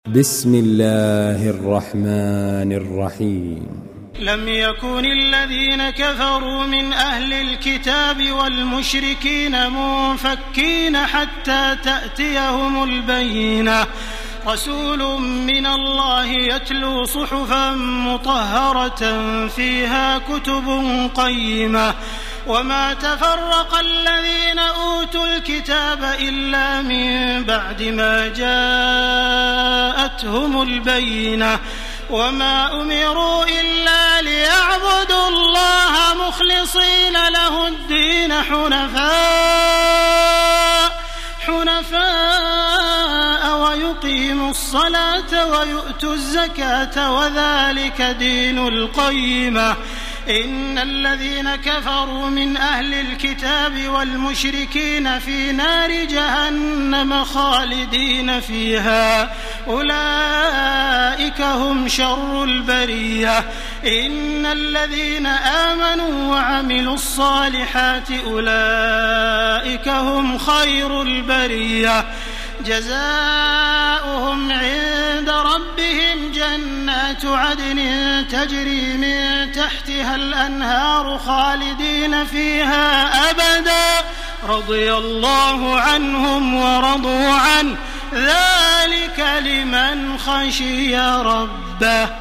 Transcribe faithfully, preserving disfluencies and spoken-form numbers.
بسم الله الرحمن الرحيم. لم يكن الذين كفروا من أهل الكتاب والمشركين منفكين حتى تأتيهم البينة رسول من الله يتلو صحفا مطهرة فيها كتب قيمة وما تفرق الذين أوتوا الكتاب إلا من بعد ما جاءتهم البينة وما أمروا إلا ليعبدوا الله مخلصين له الدين حنفاء حنفاء ويقيموا الصلاة ويؤتوا الزكاة وذلك دين القيمة. إن الذين كفروا من أهل الكتاب والمشركين في نار جهنم خالدين فيها أولئك هم شر البرية. إن الذين آمنوا وعملوا الصالحات أولئك هم خير البرية. جزاؤهم عند ربهم جنات عدن تجري من تحتها الأنهار خالدين فيها أبدا رضي الله عنهم ورضوا عنه ذلك لمن خشي ربه.